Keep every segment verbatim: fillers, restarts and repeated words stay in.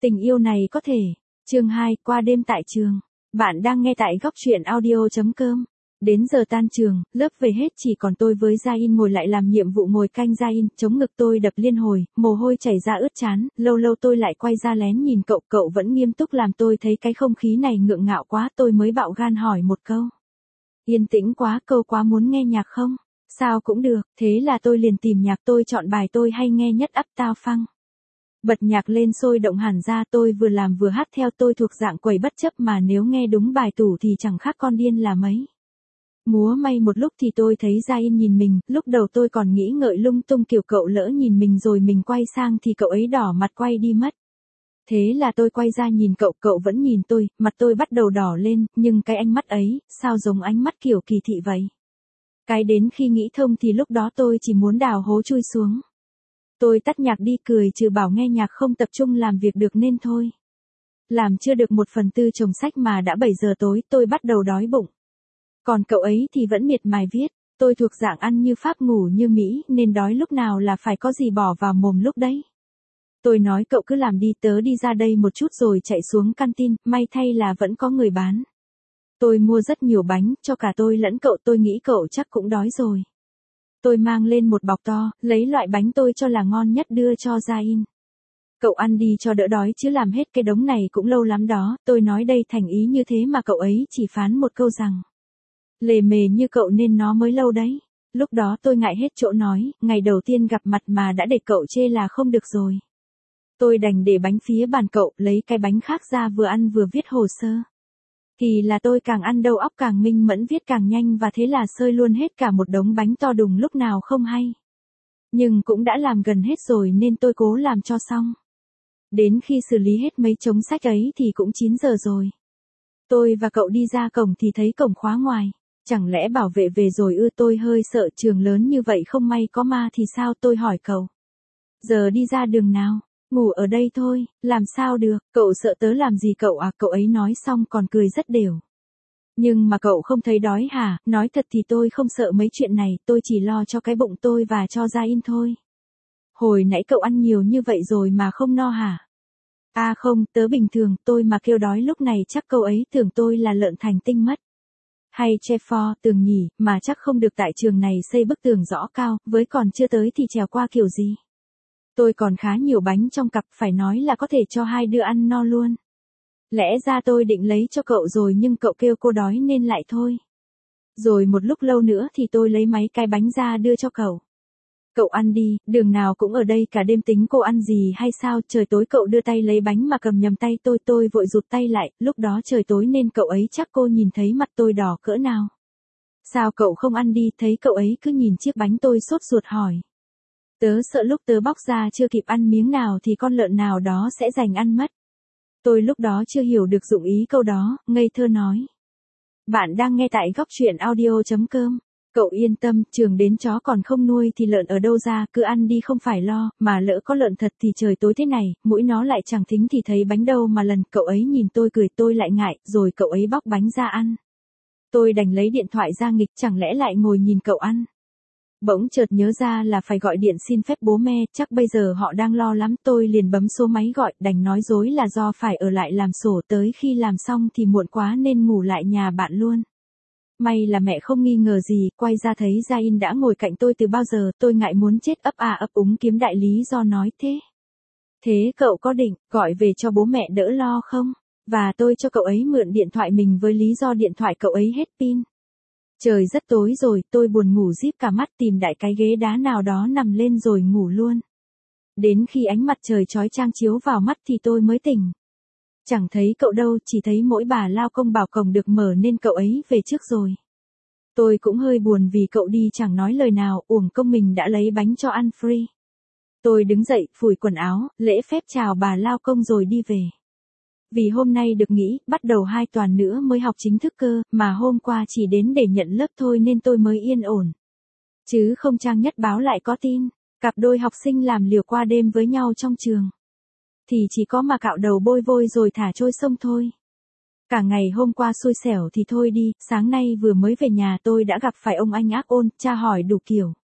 Tình yêu này có thể. Chương hai, qua đêm tại trường. Bạn đang nghe tại góc truyện audio chấm com. Đến giờ tan trường, lớp về hết chỉ còn tôi với Gia-in ngồi lại làm nhiệm vụ ngồi canh Gia-in, chống ngực tôi đập liên hồi, mồ hôi chảy ra ướt trán, lâu lâu tôi lại quay ra lén nhìn cậu, cậu vẫn nghiêm túc làm tôi thấy cái không khí này ngượng ngạo quá, tôi mới bạo gan hỏi một câu. Yên tĩnh quá, câu quá muốn nghe nhạc không? Sao cũng được, thế là tôi liền tìm nhạc, tôi chọn bài tôi hay nghe nhất Uptown Funk. Bật nhạc lên sôi động hẳn ra, tôi vừa làm vừa hát theo, tôi thuộc dạng quẩy bất chấp mà nếu nghe đúng bài tủ thì chẳng khác con điên là mấy. Múa may một lúc thì tôi thấy Gia-in nhìn mình, lúc đầu tôi còn nghĩ ngợi lung tung kiểu cậu lỡ nhìn mình rồi mình quay sang thì cậu ấy đỏ mặt quay đi mất. Thế là tôi quay ra nhìn cậu, cậu vẫn nhìn tôi, mặt tôi bắt đầu đỏ lên, nhưng cái ánh mắt ấy, sao giống ánh mắt kiểu kỳ thị vậy? Cái đến khi nghĩ thông thì lúc đó tôi chỉ muốn đào hố chui xuống. Tôi tắt nhạc đi cười trừ bảo nghe nhạc không tập trung làm việc được nên thôi. Làm chưa được một phần tư chồng sách mà đã bảy giờ tối, tôi bắt đầu đói bụng. Còn cậu ấy thì vẫn miệt mài viết, tôi thuộc dạng ăn như Pháp ngủ như Mỹ nên đói lúc nào là phải có gì bỏ vào mồm lúc đấy. Tôi nói cậu cứ làm đi, tớ đi ra đây một chút rồi chạy xuống canteen, may thay là vẫn có người bán. Tôi mua rất nhiều bánh, cho cả tôi lẫn cậu, tôi nghĩ cậu chắc cũng đói rồi. Tôi mang lên một bọc to, lấy loại bánh tôi cho là ngon nhất đưa cho Gia-in. Cậu ăn đi cho đỡ đói chứ làm hết cái đống này cũng lâu lắm đó, tôi nói đây thành ý như thế mà cậu ấy chỉ phán một câu rằng. Lề mề như cậu nên nó mới lâu đấy. Lúc đó tôi ngại hết chỗ nói, ngày đầu tiên gặp mặt mà đã để cậu chê là không được rồi. Tôi đành để bánh phía bàn cậu, lấy cái bánh khác ra vừa ăn vừa viết hồ sơ. Thì là tôi càng ăn đầu óc càng minh mẫn viết càng nhanh và thế là sơi luôn hết cả một đống bánh to đùng lúc nào không hay. Nhưng cũng đã làm gần hết rồi nên tôi cố làm cho xong. Đến khi xử lý hết mấy chồng sách ấy thì cũng chín giờ rồi. Tôi và cậu đi ra cổng thì thấy cổng khóa ngoài. Chẳng lẽ bảo vệ về rồi ư? Tôi hơi sợ, trường lớn như vậy không may có ma thì sao, tôi hỏi cậu. Giờ đi ra đường nào? Ngủ ở đây thôi, làm sao được, cậu sợ tớ làm gì cậu à? Cậu ấy nói xong còn cười rất đều. Nhưng mà cậu không thấy đói hả? Nói thật thì tôi không sợ mấy chuyện này, tôi chỉ lo cho cái bụng tôi và cho Gia-in thôi. Hồi nãy cậu ăn nhiều như vậy rồi mà không no hả? À không, tớ bình thường, tôi mà kêu đói lúc này chắc cậu ấy tưởng tôi là lợn thành tinh mất. Hay Trevor, tường nhỉ, mà chắc không được tại trường này xây bức tường rõ cao, với còn chưa tới thì trèo qua kiểu gì. Tôi còn khá nhiều bánh trong cặp, phải nói là có thể cho hai đứa ăn no luôn. Lẽ ra tôi định lấy cho cậu rồi nhưng cậu kêu cô đói nên lại thôi. Rồi một lúc lâu nữa thì tôi lấy mấy cái bánh ra đưa cho cậu. Cậu ăn đi, đường nào cũng ở đây cả đêm tính cô ăn gì hay sao? Trời tối cậu đưa tay lấy bánh mà cầm nhầm tay tôi, tôi vội rụt tay lại, lúc đó trời tối nên cậu ấy chắc cô nhìn thấy mặt tôi đỏ cỡ nào. Sao cậu không ăn đi? Thấy cậu ấy cứ nhìn chiếc bánh tôi sốt ruột hỏi. Tớ sợ lúc tớ bóc ra chưa kịp ăn miếng nào thì con lợn nào đó sẽ giành ăn mất. Tôi lúc đó chưa hiểu được dụng ý câu đó, ngây thơ nói. Bạn đang nghe tại góc truyện audio chấm com. Cậu yên tâm, trường đến chó còn không nuôi thì lợn ở đâu ra, cứ ăn đi không phải lo, mà lỡ có lợn thật thì trời tối thế này, mũi nó lại chẳng thính thì thấy bánh đâu mà lần. Cậu ấy nhìn tôi cười, tôi lại ngại, rồi cậu ấy bóc bánh ra ăn. Tôi đành lấy điện thoại ra nghịch, chẳng lẽ lại ngồi nhìn cậu ăn. Bỗng chợt nhớ ra là phải gọi điện xin phép bố mẹ, chắc bây giờ họ đang lo lắm, tôi liền bấm số máy gọi, đành nói dối là do phải ở lại làm sổ, tới khi làm xong thì muộn quá nên ngủ lại nhà bạn luôn. May là mẹ không nghi ngờ gì, quay ra thấy Gia-in đã ngồi cạnh tôi từ bao giờ, tôi ngại muốn chết ấp à ấp úng kiếm đại lý do nói thế. Thế cậu có định gọi về cho bố mẹ đỡ lo không? Và tôi cho cậu ấy mượn điện thoại mình với lý do điện thoại cậu ấy hết pin. Trời rất tối rồi, tôi buồn ngủ díp cả mắt tìm đại cái ghế đá nào đó nằm lên rồi ngủ luôn. Đến khi ánh mặt trời chói chang chiếu vào mắt thì tôi mới tỉnh. Chẳng thấy cậu đâu, chỉ thấy mỗi bà lao công bảo cổng được mở nên cậu ấy về trước rồi. Tôi cũng hơi buồn vì cậu đi chẳng nói lời nào, uổng công mình đã lấy bánh cho ăn free. Tôi đứng dậy, phủi quần áo, lễ phép chào bà lao công rồi đi về. Vì hôm nay được nghỉ, bắt đầu hai tuần nữa mới học chính thức cơ, mà hôm qua chỉ đến để nhận lớp thôi nên tôi mới yên ổn. Chứ không trang nhất báo lại có tin, cặp đôi học sinh làm liều qua đêm với nhau trong trường. Thì chỉ có mà cạo đầu bôi vôi rồi thả trôi sông thôi. Cả ngày hôm qua xui xẻo thì thôi đi, sáng nay vừa mới về nhà tôi đã gặp phải ông anh ác ôn, tra hỏi đủ kiểu.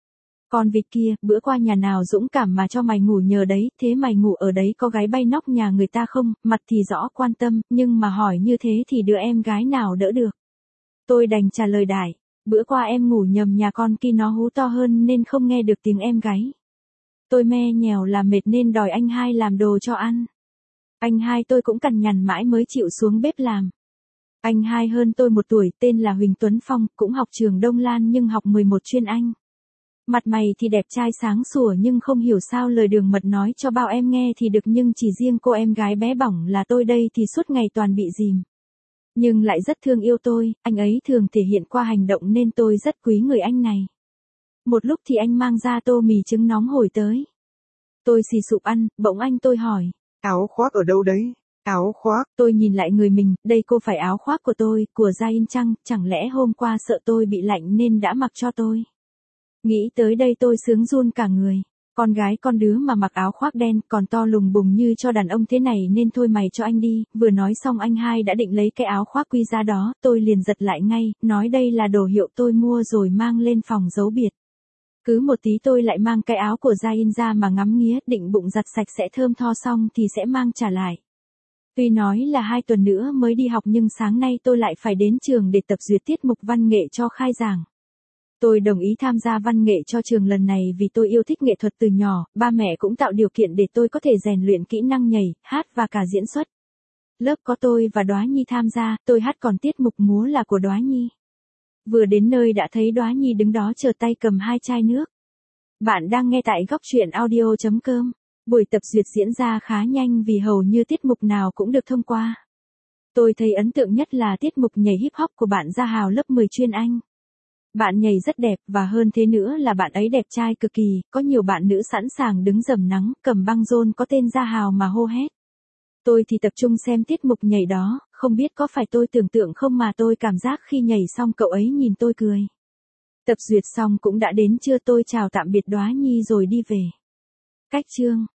Con vịt kia, bữa qua nhà nào dũng cảm mà cho mày ngủ nhờ đấy, thế mày ngủ ở đấy có gái bay nóc nhà người ta không, mặt thì rõ quan tâm, nhưng mà hỏi như thế thì đứa em gái nào đỡ được. Tôi đành trả lời đại, bữa qua em ngủ nhầm nhà con kia nó hú to hơn nên không nghe được tiếng em gáy. Tôi me nhèo là mệt nên đòi anh hai làm đồ cho ăn. Anh hai tôi cũng cằn nhằn mãi mới chịu xuống bếp làm. Anh hai hơn tôi một tuổi, tên là Huỳnh Tuấn Phong, cũng học trường Đông Lan nhưng học mười một chuyên Anh. Mặt mày thì đẹp trai sáng sủa nhưng không hiểu sao lời đường mật nói cho bao em nghe thì được, nhưng chỉ riêng cô em gái bé bỏng là tôi đây thì suốt ngày toàn bị dìm. Nhưng lại rất thương yêu tôi, anh ấy thường thể hiện qua hành động nên tôi rất quý người anh này. Một lúc thì anh mang ra tô mì trứng nóng hổi tới. Tôi xì sụp ăn, bỗng anh tôi hỏi. Áo khoác ở đâu đấy? Áo khoác. Tôi nhìn lại người mình, đây cô phải áo khoác của tôi, của Gia In chăng, chẳng lẽ hôm qua sợ tôi bị lạnh nên đã mặc cho tôi. Nghĩ tới đây tôi sướng run cả người. Con gái con đứa mà mặc áo khoác đen còn to lùng bùng như cho đàn ông thế này nên thôi mày cho anh đi. Vừa nói xong anh hai đã định lấy cái áo khoác quý giá đó, tôi liền giật lại ngay, nói đây là đồ hiệu tôi mua rồi mang lên phòng giấu biệt. Cứ một tí tôi lại mang cái áo của Gia In ra mà ngắm nghía, định bụng giặt sạch sẽ thơm tho xong thì sẽ mang trả lại. Tuy nói là hai tuần nữa mới đi học nhưng sáng nay tôi lại phải đến trường để tập duyệt tiết mục văn nghệ cho khai giảng. Tôi đồng ý tham gia văn nghệ cho trường lần này vì tôi yêu thích nghệ thuật từ nhỏ, ba mẹ cũng tạo điều kiện để tôi có thể rèn luyện kỹ năng nhảy, hát và cả diễn xuất. Lớp có tôi và Đóa Nhi tham gia, tôi hát còn tiết mục múa là của Đóa Nhi. Vừa đến nơi đã thấy Đóa Nhi đứng đó chờ tay cầm hai chai nước. Bạn đang nghe tại góc truyện audio chấm com. Buổi tập duyệt diễn ra khá nhanh vì hầu như tiết mục nào cũng được thông qua. Tôi thấy ấn tượng nhất là tiết mục nhảy hip hop của bạn Gia Hào lớp mười chuyên Anh. Bạn nhảy rất đẹp và hơn thế nữa là bạn ấy đẹp trai cực kỳ, có nhiều bạn nữ sẵn sàng đứng rầm nắng, cầm băng rôn có tên Gia Hào mà hô hét. Tôi thì tập trung xem tiết mục nhảy đó, không biết có phải tôi tưởng tượng không mà tôi cảm giác khi nhảy xong cậu ấy nhìn tôi cười. Tập duyệt xong cũng đã đến trưa, tôi chào tạm biệt Đóa Nhi rồi đi về. Cách chương